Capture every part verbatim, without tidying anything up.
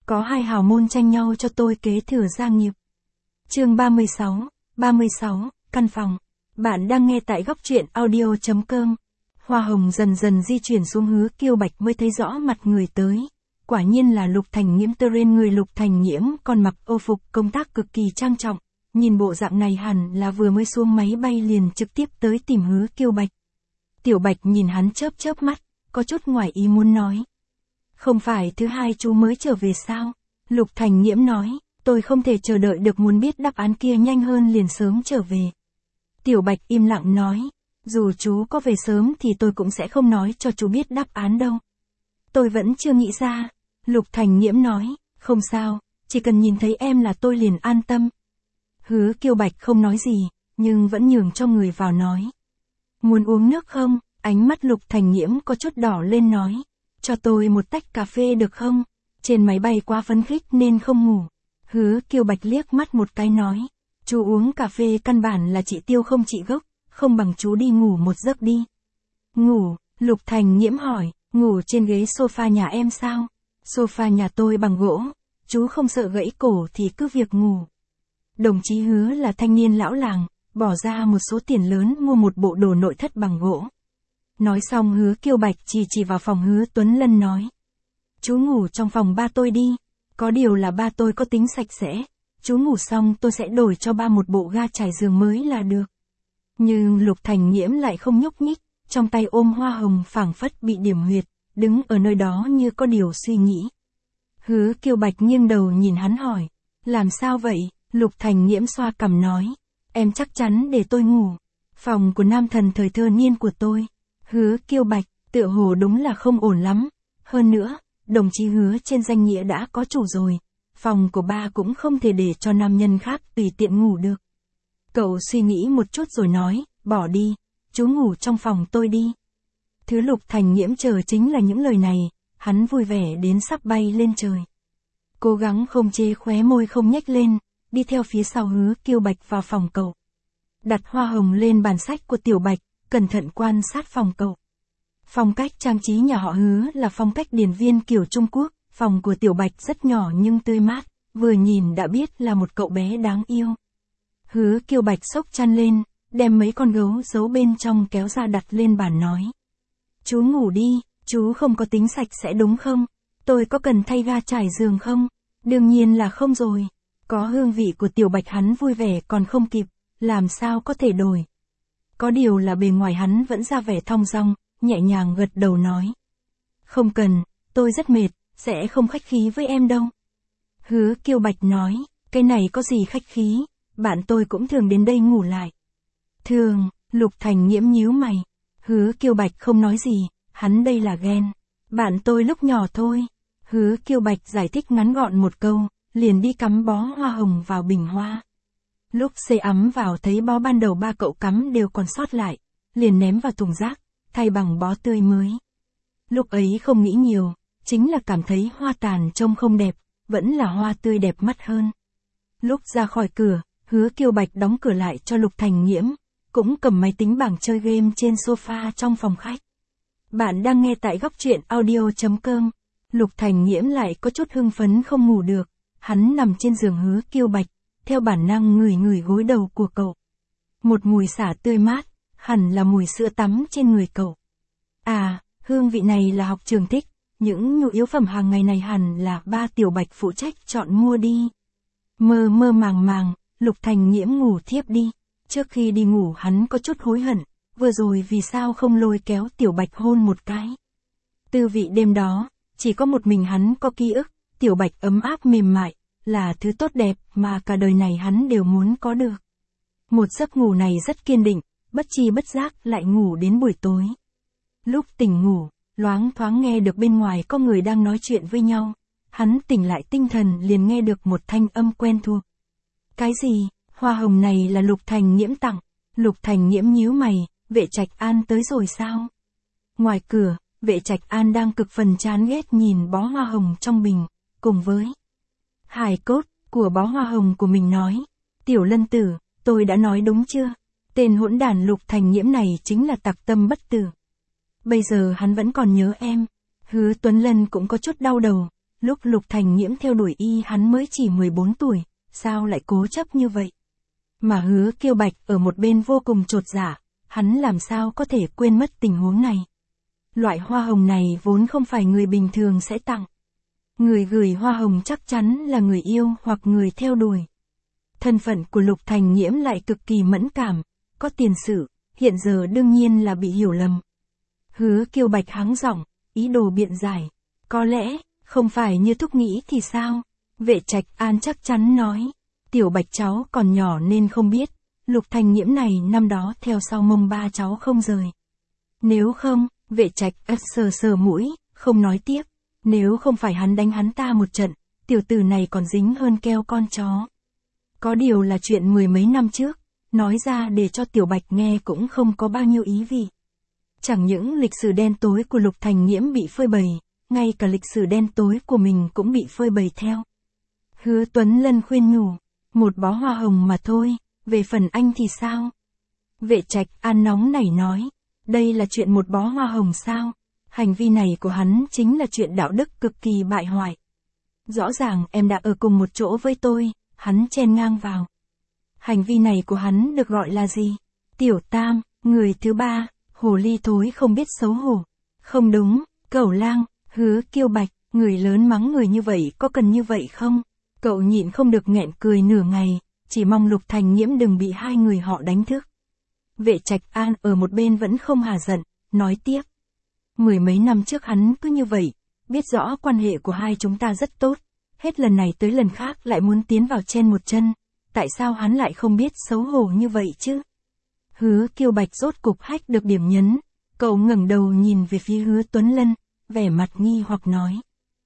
có hai hào môn tranh nhau cho tôi kế thừa gia nghiệp. Chương ba mươi sáu, ba mươi sáu, căn phòng. Bạn đang nghe tại góc truyện audio chấm com. Hoa hồng dần dần di chuyển xuống Hứa Kiêu Bạch mới thấy rõ mặt người tới. Quả nhiên là Lục Thành Nghiễm. Tơ rên người Lục Thành Nghiễm còn mặc ô phục công tác cực kỳ trang trọng. Nhìn bộ dạng này hẳn là vừa mới xuống máy bay liền trực tiếp tới tìm Hứa Kiêu Bạch. Tiểu Bạch nhìn hắn chớp chớp mắt, có chút ngoài ý muốn nói. Không phải thứ hai chú mới trở về sao? Lục Thành Nghiễm nói, tôi không thể chờ đợi được, muốn biết đáp án kia nhanh hơn liền sớm trở về. Tiểu Bạch im lặng nói, dù chú có về sớm thì tôi cũng sẽ không nói cho chú biết đáp án đâu. Tôi vẫn chưa nghĩ ra. Lục Thành Nghiễm nói, không sao, chỉ cần nhìn thấy em là tôi liền an tâm. Hứa Kiêu Bạch không nói gì, nhưng vẫn nhường cho người vào nói. Muốn uống nước không? Ánh mắt Lục Thành Nghiễm có chút đỏ lên nói. Cho tôi một tách cà phê được không? Trên máy bay quá phấn khích nên không ngủ. Hứa Kiêu Bạch liếc mắt một cái nói. Chú uống cà phê căn bản là trị tiêu không trị gốc, không bằng chú đi ngủ một giấc đi. Ngủ? Lục Thành Nghiễm hỏi, ngủ trên ghế sofa nhà em sao? Sofa nhà tôi bằng gỗ, chú không sợ gãy cổ thì cứ việc ngủ. Đồng chí Hứa là thanh niên lão làng, bỏ ra một số tiền lớn mua một bộ đồ nội thất bằng gỗ. Nói xong Hứa Kiêu Bạch chỉ chỉ vào phòng Hứa Tuấn Lân nói. Chú ngủ trong phòng ba tôi đi, có điều là ba tôi có tính sạch sẽ, chú ngủ xong tôi sẽ đổi cho ba một bộ ga trải giường mới là được. Nhưng Lục Thành Nghiễm lại không nhúc nhích, trong tay ôm hoa hồng phảng phất bị điểm huyệt, đứng ở nơi đó như có điều suy nghĩ. Hứa Kiêu Bạch nghiêng đầu nhìn hắn hỏi, làm sao vậy? Lục Thành Nghiễm xoa cằm nói, em chắc chắn để tôi ngủ, phòng của nam thần thời thơ niên của tôi. Hứa Kiêu Bạch, tựa hồ đúng là không ổn lắm, hơn nữa, đồng chí Hứa trên danh nghĩa đã có chủ rồi, phòng của ba cũng không thể để cho nam nhân khác tùy tiện ngủ được. Cậu suy nghĩ một chút rồi nói, bỏ đi, chú ngủ trong phòng tôi đi. Thứ Lục Thành Nghiễm chờ chính là những lời này, hắn vui vẻ đến sắp bay lên trời. Cố gắng không chê khóe môi không nhếch lên, đi theo phía sau Hứa Kiêu Bạch vào phòng cậu. Đặt hoa hồng lên bàn sách của Tiểu Bạch, cẩn thận quan sát phòng cậu. Phong cách trang trí nhà họ Hứa là phong cách điển viên kiểu Trung Quốc, phòng của Tiểu Bạch rất nhỏ nhưng tươi mát, vừa nhìn đã biết là một cậu bé đáng yêu. Hứa Kiêu Bạch xốc chăn lên, đem mấy con gấu giấu bên trong kéo ra đặt lên bàn nói. Chú ngủ đi, chú không có tính sạch sẽ đúng không? Tôi có cần thay ga trải giường không? Đương nhiên là không rồi. Có hương vị của Tiểu Bạch hắn vui vẻ còn không kịp, làm sao có thể đổi. Có điều là bề ngoài hắn vẫn ra vẻ thong dong, nhẹ nhàng gật đầu nói. Không cần, tôi rất mệt, sẽ không khách khí với em đâu. Hứa Kiêu Bạch nói, cái này có gì khách khí, bạn tôi cũng thường đến đây ngủ lại. Thường, Lục Thành Nghiễm nhíu mày. Hứa Kiêu Bạch không nói gì, hắn đây là ghen. Bạn tôi lúc nhỏ thôi. Hứa Kiêu Bạch giải thích ngắn gọn một câu, liền đi cắm bó hoa hồng vào bình hoa. Lúc xê ấm vào thấy bó ban đầu ba cậu cắm đều còn sót lại, liền ném vào thùng rác, thay bằng bó tươi mới. Lúc ấy không nghĩ nhiều, chính là cảm thấy hoa tàn trông không đẹp, vẫn là hoa tươi đẹp mắt hơn. Lúc ra khỏi cửa, Hứa Kiêu Bạch đóng cửa lại cho Lục Thành Nghiễm, cũng cầm máy tính bảng chơi game trên sofa trong phòng khách. Bạn đang nghe tại góc truyện audio chấm com. Lục Thành Nghiễm lại có chút hưng phấn không ngủ được, hắn nằm trên giường Hứa Kiêu Bạch, theo bản năng ngửi ngửi gối đầu của cậu. Một mùi xả tươi mát, hẳn là mùi sữa tắm trên người cậu. À, hương vị này là học trường thích, những nhu yếu phẩm hàng ngày này hẳn là ba Tiểu Bạch phụ trách chọn mua đi. Mơ mơ màng màng, Lục Thành Nghiễm ngủ thiếp đi. Trước khi đi ngủ hắn có chút hối hận, vừa rồi vì sao không lôi kéo Tiểu Bạch hôn một cái. Tư vị đêm đó, chỉ có một mình hắn có ký ức, Tiểu Bạch ấm áp mềm mại, là thứ tốt đẹp mà cả đời này hắn đều muốn có được. Một giấc ngủ này rất kiên định, bất chi bất giác lại ngủ đến buổi tối. Lúc tỉnh ngủ, loáng thoáng nghe được bên ngoài có người đang nói chuyện với nhau, hắn tỉnh lại tinh thần liền nghe được một thanh âm quen thuộc. Cái gì? Hoa hồng này là Lục Thành Nghiễm tặng. Lục Thành Nghiễm nhíu mày, Vệ Trạch An tới rồi sao? Ngoài cửa, Vệ Trạch An đang cực phần chán ghét nhìn bó hoa hồng trong bình, cùng với hài cốt của bó hoa hồng của mình nói. Tiểu Lân tử, tôi đã nói đúng chưa? Tên hỗn đản Lục Thành Nghiễm này chính là tặc tâm bất tử. Bây giờ hắn vẫn còn nhớ em. Hứa Tuấn Lân cũng có chút đau đầu, lúc Lục Thành Nghiễm theo đuổi y hắn mới chỉ mười bốn tuổi, sao lại cố chấp như vậy? Mà Hứa Kiêu Bạch ở một bên vô cùng chột dạ, hắn làm sao có thể quên mất tình huống này. Loại hoa hồng này vốn không phải người bình thường sẽ tặng. Người gửi hoa hồng chắc chắn là người yêu hoặc người theo đuổi. Thân phận của Lục Thành Nghiễm lại cực kỳ mẫn cảm, có tiền sử, hiện giờ đương nhiên là bị hiểu lầm. Hứa Kiêu Bạch hắng giọng, ý đồ biện giải. Có lẽ, không phải như Thúc nghĩ thì sao? Vệ Trạch An chắc chắn nói. Tiểu Bạch cháu còn nhỏ nên không biết, Lục Thành Nghiễm này năm đó theo sau mông ba cháu không rời. Nếu không, Vệ Trạch ất sờ sờ mũi, không nói tiếp. Nếu không phải hắn đánh hắn ta một trận, tiểu tử này còn dính hơn keo con chó. Có điều là chuyện mười mấy năm trước, nói ra để cho Tiểu Bạch nghe cũng không có bao nhiêu ý vị. Chẳng những lịch sử đen tối của Lục Thành Nghiễm bị phơi bày, ngay cả lịch sử đen tối của mình cũng bị phơi bày theo. Hứa Tuấn Lân khuyên nhủ, một bó hoa hồng mà thôi, về phần anh thì sao? Vệ Trạch An nóng nảy nói, đây là chuyện một bó hoa hồng sao? Hành vi này của hắn chính là chuyện đạo đức cực kỳ bại hoại. Rõ ràng em đã ở cùng một chỗ với tôi, hắn chen ngang vào. Hành vi này của hắn được gọi là gì? Tiểu tam, người thứ ba, hồ ly thối không biết xấu hổ. Không đúng, cẩu lang, Hứa Kiêu Bạch, người lớn mắng người như vậy có cần như vậy không? Cậu nhịn không được nghẹn cười nửa ngày, chỉ mong Lục Thành Nghiễm đừng bị hai người họ đánh thức. Vệ Trạch An ở một bên vẫn không hà giận, nói tiếp. Mười mấy năm trước hắn cứ như vậy, biết rõ quan hệ của hai chúng ta rất tốt, hết lần này tới lần khác lại muốn tiến vào chen một chân, tại sao hắn lại không biết xấu hổ như vậy chứ? Hứa Kiêu Bạch rốt cục hách được điểm nhấn, cậu ngẩng đầu nhìn về phía Hứa Tuấn Lân, vẻ mặt nghi hoặc nói.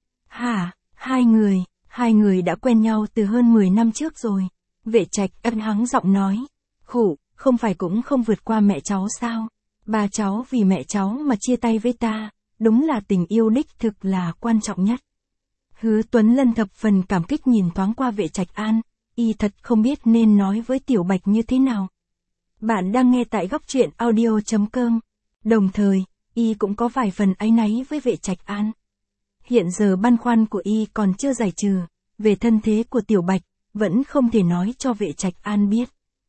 Hả, hai người, hai người đã quen nhau từ hơn mười năm trước rồi. Vệ Trạch ân hắng giọng nói. Khủ, không phải cũng không vượt qua mẹ cháu sao? Ba cháu vì mẹ cháu mà chia tay với ta, đúng là tình yêu đích thực là quan trọng nhất. Hứa Tuấn Lân thập phần cảm kích nhìn thoáng qua Vệ Trạch An, y thật không biết nên nói với Tiểu Bạch như thế nào. Bạn đang nghe tại góc truyện audio chấm com. Đồng thời, y cũng có vài phần áy náy với Vệ Trạch An. Hiện giờ băn khoăn của y còn chưa giải trừ, về thân thế của Tiểu Bạch, vẫn không thể nói cho Vệ Trạch An biết.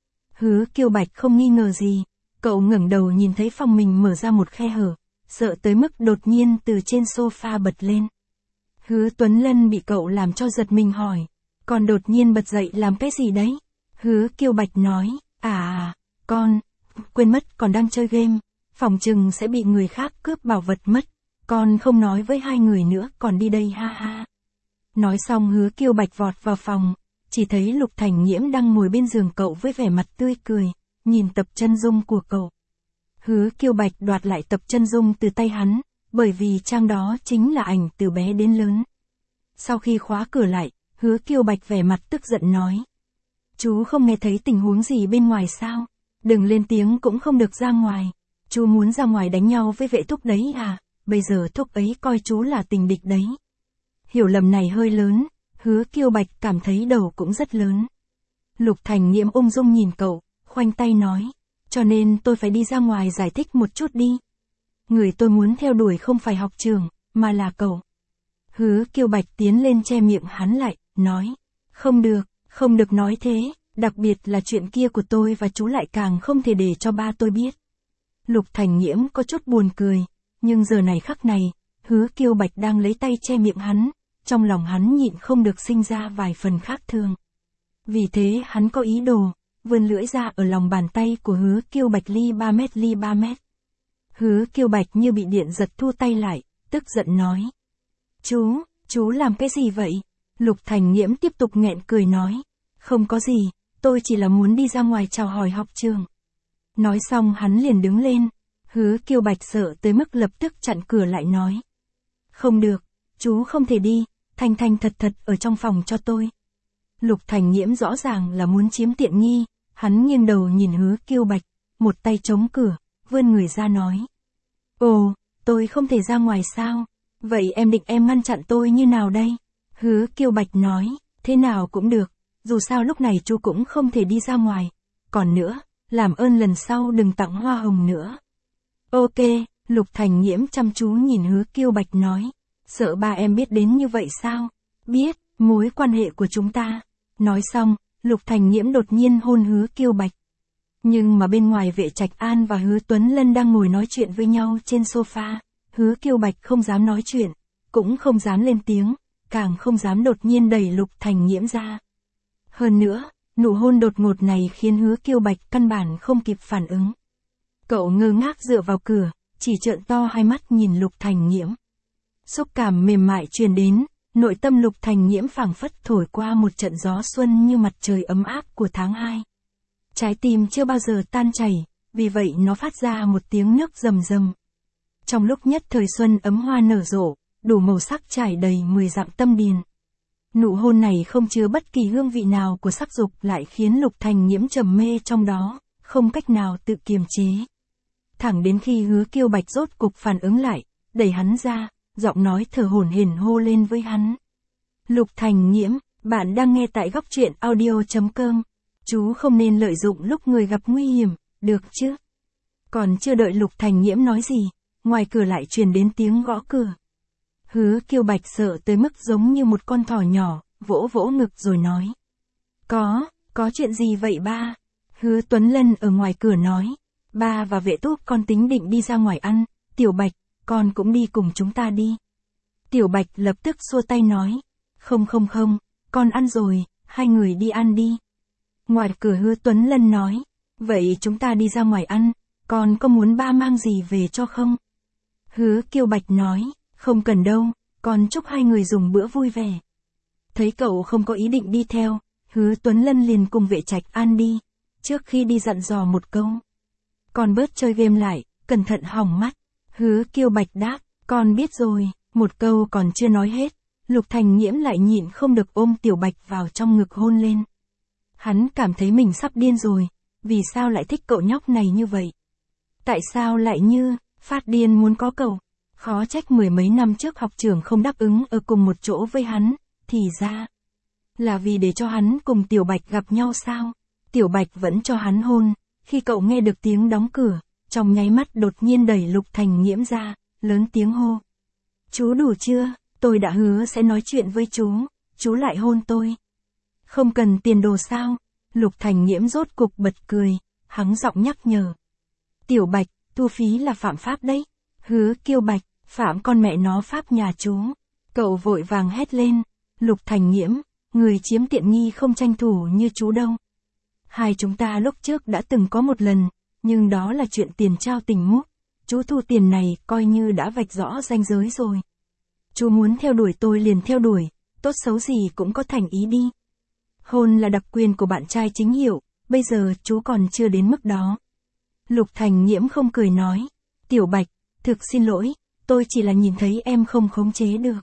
Hứa Kiêu Bạch không nghi ngờ gì, cậu ngẩng đầu nhìn thấy phòng mình mở ra một khe hở, sợ tới mức đột nhiên từ trên sofa bật lên. Hứa Tuấn Lân bị cậu làm cho giật mình hỏi, còn đột nhiên bật dậy làm cái gì đấy? Hứa Kiêu Bạch nói, à, con, quên mất còn đang chơi game, phòng chừng sẽ bị người khác cướp bảo vật mất, con không nói với hai người nữa còn đi đây ha ha. Nói xong Hứa Kiêu Bạch vọt vào phòng, chỉ thấy Lục Thành Nghiễm đang ngồi bên giường cậu với vẻ mặt tươi cười, nhìn tập chân dung của cậu. Hứa Kiêu Bạch đoạt lại tập chân dung từ tay hắn, bởi vì trang đó chính là ảnh từ bé đến lớn. Sau khi khóa cửa lại, Hứa Kiêu Bạch vẻ mặt tức giận nói. Chú không nghe thấy tình huống gì bên ngoài sao? Đừng lên tiếng cũng không được ra ngoài. Chú muốn ra ngoài đánh nhau với Vệ Thúc đấy à? Bây giờ Thúc ấy coi chú là tình địch đấy. Hiểu lầm này hơi lớn, Hứa Kiêu Bạch cảm thấy đầu cũng rất lớn. Lục Thành Nghiễm ung dung nhìn cậu, khoanh tay nói. Cho nên tôi phải đi ra ngoài giải thích một chút đi. Người tôi muốn theo đuổi không phải học trường, mà là cậu. Hứa Kiêu Bạch tiến lên che miệng hắn lại, nói. Không được, không được nói thế, đặc biệt là chuyện kia của tôi và chú lại càng không thể để cho ba tôi biết. Lục Thành Nghiễm có chút buồn cười, nhưng giờ này khắc này, Hứa Kiêu Bạch đang lấy tay che miệng hắn, trong lòng hắn nhịn không được sinh ra vài phần khác thường. Vì thế hắn có ý đồ, vươn lưỡi ra ở lòng bàn tay của Hứa Kiêu Bạch ly ba mét ly ba mét. Hứa Kiêu Bạch như bị điện giật thu tay lại, tức giận nói. Chú, chú làm cái gì vậy? Lục Thành Nghiễm tiếp tục nghẹn cười nói. Không có gì, tôi chỉ là muốn đi ra ngoài chào hỏi học trường. Nói xong hắn liền đứng lên. Hứa Kiêu Bạch sợ tới mức lập tức chặn cửa lại nói. Không được, chú không thể đi, thành thành thật thật ở trong phòng cho tôi. Lục Thành Nghiễm rõ ràng là muốn chiếm tiện nghi, hắn nghiêng đầu nhìn Hứa Kiêu Bạch, một tay chống cửa, vươn người ra nói. Ồ, tôi không thể ra ngoài sao? Vậy em định em ngăn chặn tôi như nào đây? Hứa Kiêu Bạch nói, thế nào cũng được, dù sao lúc này chú cũng không thể đi ra ngoài. Còn nữa, làm ơn lần sau đừng tặng hoa hồng nữa. Ok, Lục Thành Nghiễm chăm chú nhìn Hứa Kiêu Bạch nói. Sợ ba em biết đến như vậy sao? Biết, mối quan hệ của chúng ta. Nói xong, Lục Thành Nghiễm đột nhiên hôn Hứa Kiêu Bạch. Nhưng mà bên ngoài Vệ Trạch An và Hứa Tuấn Lân đang ngồi nói chuyện với nhau trên sofa. Hứa Kiêu Bạch không dám nói chuyện, cũng không dám lên tiếng, càng không dám đột nhiên đẩy Lục Thành Nghiễm ra. Hơn nữa, nụ hôn đột ngột này khiến Hứa Kiêu Bạch căn bản không kịp phản ứng. Cậu ngơ ngác dựa vào cửa, chỉ trợn to hai mắt nhìn Lục Thành Nghiễm. Xúc cảm mềm mại truyền đến, nội tâm Lục Thành Nghiễm phảng phất thổi qua một trận gió xuân như mặt trời ấm áp của tháng hai. Trái tim chưa bao giờ tan chảy, vì vậy nó phát ra một tiếng nước rầm rầm. Trong lúc nhất thời xuân ấm hoa nở rộ, đủ màu sắc trải đầy mười dặm tâm điền. Nụ hôn này không chứa bất kỳ hương vị nào của sắc dục lại khiến Lục Thành Nghiễm trầm mê trong đó, không cách nào tự kiềm chế. Thẳng đến khi Hứa Kiêu Bạch rốt cục phản ứng lại, đẩy hắn ra, giọng nói thở hổn hển hô lên với hắn. Lục Thành Nghiễm, bạn đang nghe tại góc truyện audio chấm com. Chú không nên lợi dụng lúc người gặp nguy hiểm, được chứ? Còn chưa đợi Lục Thành Nghiễm nói gì, ngoài cửa lại truyền đến tiếng gõ cửa. Hứa Kiêu Bạch sợ tới mức giống như một con thỏ nhỏ, vỗ vỗ ngực rồi nói. Có, có chuyện gì vậy ba? Hứa Tuấn Lân ở ngoài cửa nói. Ba và Vệ Túc con tính định đi ra ngoài ăn, Tiểu Bạch, con cũng đi cùng chúng ta đi. Tiểu Bạch lập tức xua tay nói. Không không không, con ăn rồi, hai người đi ăn đi. Ngoài cửa Hứa Tuấn Lân nói. Vậy chúng ta đi ra ngoài ăn, con có muốn ba mang gì về cho không? Hứa Kiêu Bạch nói. Không cần đâu, con chúc hai người dùng bữa vui vẻ. Thấy cậu không có ý định đi theo, Hứa Tuấn Lân liền cùng Vệ Trạch An đi, trước khi đi dặn dò một câu. Con bớt chơi game lại, cẩn thận hỏng mắt. Hứa Kiêu Bạch đáp, con biết rồi, một câu còn chưa nói hết, Lục Thành Nghiễm lại nhịn không được ôm Tiểu Bạch vào trong ngực hôn lên. Hắn cảm thấy mình sắp điên rồi, vì sao lại thích cậu nhóc này như vậy? Tại sao lại như, phát điên muốn có cậu? Khó trách mười mấy năm trước học trưởng không đáp ứng ở cùng một chỗ với hắn, thì ra là vì để cho hắn cùng Tiểu Bạch gặp nhau sao? Tiểu Bạch vẫn cho hắn hôn, khi cậu nghe được tiếng đóng cửa, trong nháy mắt đột nhiên đẩy Lục Thành Nghiễm ra, lớn tiếng hô. Chú đủ chưa, tôi đã hứa sẽ nói chuyện với chú, chú lại hôn tôi. Không cần tiền đồ sao? Lục Thành Nghiễm rốt cục bật cười, hắng giọng nhắc nhở. Tiểu Bạch, thu phí là phạm pháp đấy. Hứa Kiêu Bạch, phạm con mẹ nó pháp nhà chú. Cậu vội vàng hét lên. Lục Thành Nghiễm, người chiếm tiện nghi không tranh thủ như chú đâu. Hai chúng ta lúc trước đã từng có một lần, nhưng đó là chuyện tiền trao tình mút. Chú thu tiền này coi như đã vạch rõ ranh giới rồi. Chú muốn theo đuổi tôi liền theo đuổi, tốt xấu gì cũng có thành ý đi. Hôn là đặc quyền của bạn trai chính hiệu, bây giờ chú còn chưa đến mức đó. Lục Thành Nghiễm không cười nói. Tiểu Bạch, thực xin lỗi, tôi chỉ là nhìn thấy em không khống chế được.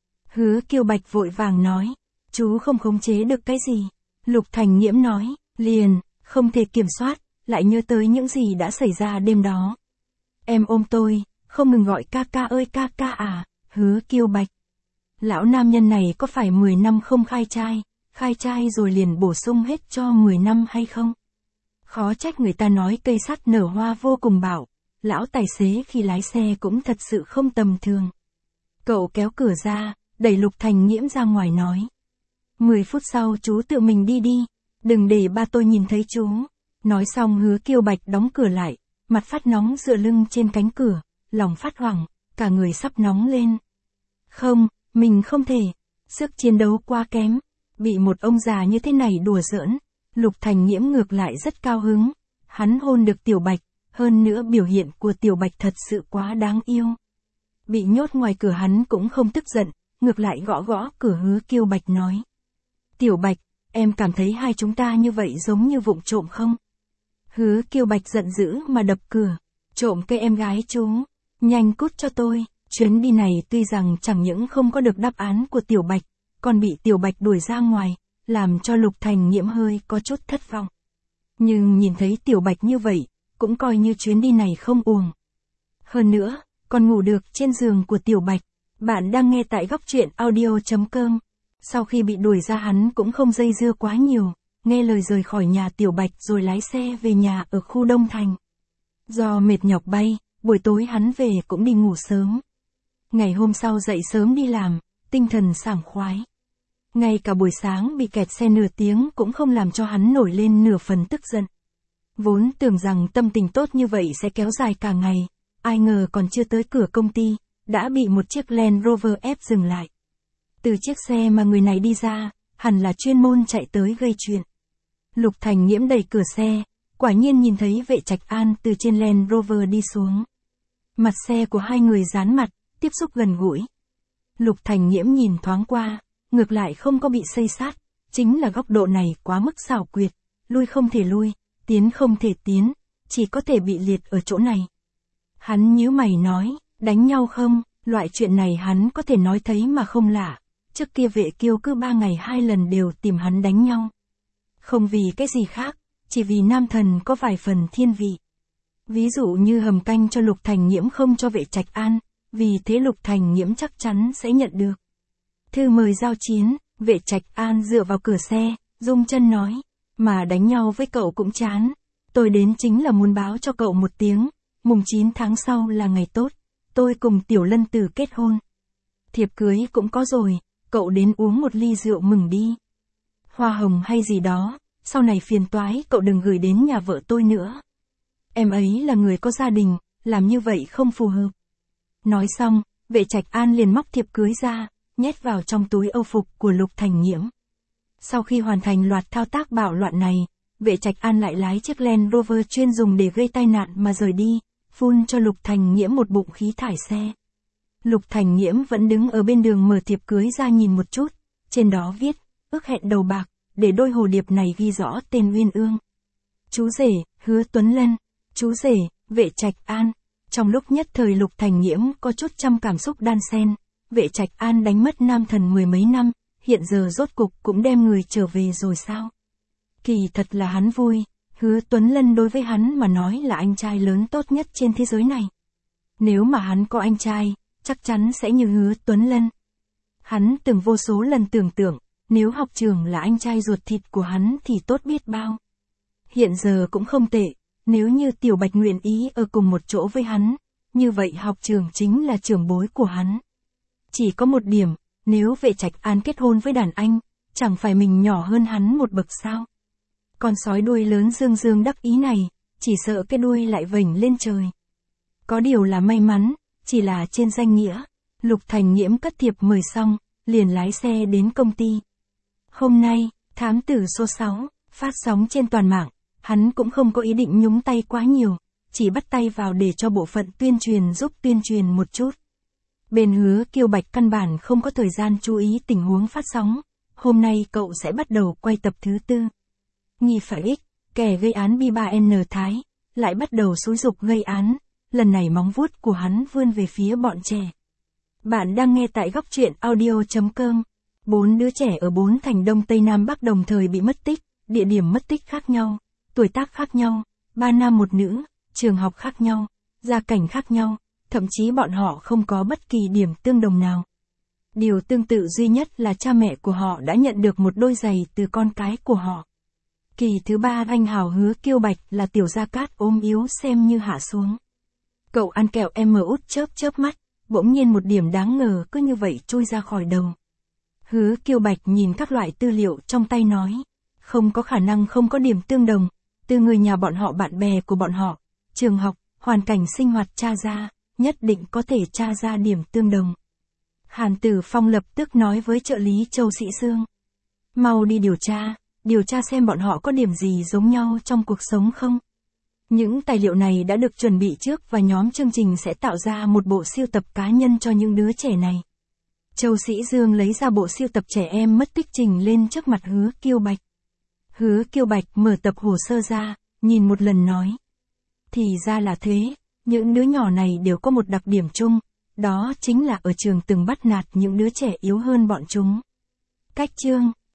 Hứa Kiêu Bạch vội vàng nói. Chú không khống chế được cái gì? Lục Thành Nghiễm nói. Liền, không thể kiểm soát, lại nhớ tới những gì đã xảy ra đêm đó. Em ôm tôi, không ngừng gọi ca ca ơi ca ca à, Hứa Kiêu Bạch. Lão nam nhân này có phải mười năm không khai trai, khai trai rồi liền bổ sung hết cho mười năm hay không? Khó trách người ta nói cây sắt nở hoa vô cùng bảo, lão tài xế khi lái xe cũng thật sự không tầm thường. Cậu kéo cửa ra, đẩy Lục Thành Nghiễm ra ngoài nói. Mười phút sau chú tự mình đi đi, đừng để ba tôi nhìn thấy chú. Nói xong Hứa Kiêu Bạch đóng cửa lại, mặt phát nóng dựa lưng trên cánh cửa, lòng phát hoảng, cả người sắp nóng lên. Không, mình không thể, sức chiến đấu quá kém, bị một ông già như thế này đùa giỡn. Lục Thành Nghiễm ngược lại rất cao hứng, hắn hôn được Tiểu Bạch, hơn nữa biểu hiện của Tiểu Bạch thật sự quá đáng yêu. Bị nhốt ngoài cửa hắn cũng không tức giận, ngược lại gõ gõ cửa Hứa Kiêu Bạch nói. Tiểu Bạch, em cảm thấy hai chúng ta như vậy giống như vụng trộm không? Hứa Kiêu Bạch giận dữ mà đập cửa. Trộm cây em gái chú, nhanh cút cho tôi. Chuyến đi này tuy rằng chẳng những không có được đáp án của Tiểu Bạch, còn bị Tiểu Bạch đuổi ra ngoài, làm cho Lục Thành Nghiễm hơi có chút thất vọng. Nhưng nhìn thấy Tiểu Bạch như vậy, cũng coi như chuyến đi này không uổng. Hơn nữa, còn ngủ được trên giường của Tiểu Bạch. Bạn đang nghe tại góc truyện audio chấm com. Sau khi bị đuổi ra hắn cũng không dây dưa quá nhiều, nghe lời rời khỏi nhà Tiểu Bạch rồi lái xe về nhà ở khu Đông Thành. Do mệt nhọc bay, buổi tối hắn về cũng đi ngủ sớm. Ngày hôm sau dậy sớm đi làm, tinh thần sảng khoái. Ngay cả buổi sáng bị kẹt xe nửa tiếng cũng không làm cho hắn nổi lên nửa phần tức giận. Vốn tưởng rằng tâm tình tốt như vậy sẽ kéo dài cả ngày, ai ngờ còn chưa tới cửa công ty, đã bị một chiếc Land Rover ép dừng lại. Từ chiếc xe mà người này đi ra, hẳn là chuyên môn chạy tới gây chuyện. Lục Thành Nghiễm đẩy cửa xe, quả nhiên nhìn thấy Vệ Trạch An từ trên Land Rover đi xuống. Mặt xe của hai người dán mặt, tiếp xúc gần gũi. Lục Thành Nghiễm nhìn thoáng qua, ngược lại không có bị xây sát, chính là góc độ này quá mức xảo quyệt, lui không thể lui, tiến không thể tiến, chỉ có thể bị liệt ở chỗ này. Hắn nhíu mày nói, đánh nhau không, loại chuyện này hắn có thể nói thấy mà không lạ, trước kia Vệ Kiêu cứ ba ngày hai lần đều tìm hắn đánh nhau. Không vì cái gì khác, chỉ vì nam thần có vài phần thiên vị. Ví dụ như hầm canh cho Lục Thành Nghiễm không cho Vệ Trạch An, vì thế Lục Thành Nghiễm chắc chắn sẽ nhận được. Thư mời giao chiến, Vệ Trạch An dựa vào cửa xe, rung chân nói, mà đánh nhau với cậu cũng chán. Tôi đến chính là muốn báo cho cậu một tiếng, mùng chín tháng sau là ngày tốt, tôi cùng Tiểu Lân Tử kết hôn. Thiệp cưới cũng có rồi, cậu đến uống một ly rượu mừng đi. Hoa hồng hay gì đó, sau này phiền toái cậu đừng gửi đến nhà vợ tôi nữa. Em ấy là người có gia đình, làm như vậy không phù hợp. Nói xong, Vệ Trạch An liền móc thiệp cưới ra, nhét vào trong túi âu phục của Lục Thành Nghiễm. Sau khi hoàn thành loạt thao tác bạo loạn này, Vệ Trạch An lại lái chiếc Land Rover chuyên dùng để gây tai nạn mà rời đi, phun cho Lục Thành Nghiễm một bụng khí thải xe. Lục Thành Nghiễm vẫn đứng ở bên đường mở thiệp cưới ra nhìn một chút, trên đó viết, ước hẹn đầu bạc, để đôi hồ điệp này ghi rõ tên Uyên Ương. Chú rể, Hứa Tuấn Lân, chú rể, Vệ Trạch An. Trong lúc nhất thời Lục Thành Nghiễm có chút trăm cảm xúc đan xen, Vệ Trạch An đánh mất nam thần mười mấy năm, hiện giờ rốt cục cũng đem người trở về rồi sao? Kỳ thật là hắn vui, Hứa Tuấn Lân đối với hắn mà nói là anh trai lớn tốt nhất trên thế giới này. Nếu mà hắn có anh trai, chắc chắn sẽ như Hứa Tuấn Lân. Hắn từng vô số lần tưởng tượng, nếu học trường là anh trai ruột thịt của hắn thì tốt biết bao. Hiện giờ cũng không tệ, nếu như Tiểu Bạch nguyện ý ở cùng một chỗ với hắn, như vậy học trường chính là trưởng bối của hắn. Chỉ có một điểm, nếu Vệ Trạch An kết hôn với đàn anh, chẳng phải mình nhỏ hơn hắn một bậc sao? Con sói đuôi lớn dương dương đắc ý này, chỉ sợ cái đuôi lại vểnh lên trời. Có điều là may mắn, chỉ là trên danh nghĩa. Lục Thành Nghiễm cất thiệp mời xong, liền lái xe đến công ty. Hôm nay, thám tử số sáu, phát sóng trên toàn mạng, hắn cũng không có ý định nhúng tay quá nhiều, chỉ bắt tay vào để cho bộ phận tuyên truyền giúp tuyên truyền một chút. Bên Hứa Kiêu Bạch căn bản không có thời gian chú ý tình huống phát sóng, hôm nay cậu sẽ bắt đầu quay tập thứ tư. Nghi phải X, kẻ gây án B ba N Thái, lại bắt đầu xúi giục gây án, lần này móng vuốt của hắn vươn về phía bọn trẻ. Bạn đang nghe tại góc truyện audio chấm com. Bốn đứa trẻ ở bốn thành Đông Tây Nam Bắc đồng thời bị mất tích, địa điểm mất tích khác nhau, tuổi tác khác nhau, ba nam một nữ, trường học khác nhau, gia cảnh khác nhau, thậm chí bọn họ không có bất kỳ điểm tương đồng nào. Điều tương tự duy nhất là cha mẹ của họ đã nhận được một đôi giày từ con cái của họ. Kỳ thứ ba anh hào Hứa Kiêu Bạch là Tiểu Gia Cát ốm yếu xem như hạ xuống. Cậu ăn kẹo em út chớp chớp mắt, bỗng nhiên một điểm đáng ngờ cứ như vậy trôi ra khỏi đầu. Hứa Kiêu Bạch nhìn các loại tư liệu trong tay nói, không có khả năng không có điểm tương đồng, từ người nhà bọn họ bạn bè của bọn họ, trường học, hoàn cảnh sinh hoạt tra ra, nhất định có thể tra ra điểm tương đồng. Hàn Tử Phong lập tức nói với trợ lý Châu Sĩ Dương. Mau đi điều tra, điều tra xem bọn họ có điểm gì giống nhau trong cuộc sống không. Những tài liệu này đã được chuẩn bị trước và nhóm chương trình sẽ tạo ra một bộ siêu tập cá nhân cho những đứa trẻ này. Châu Sĩ Dương lấy ra bộ siêu tập trẻ em mất tích trình lên trước mặt Hứa Kiêu Bạch. Hứa Kiêu Bạch mở tập hồ sơ ra, nhìn một lần nói. Thì ra là thế, những đứa nhỏ này đều có một đặc điểm chung, đó chính là ở trường từng bắt nạt những đứa trẻ yếu hơn bọn chúng. Cách chương,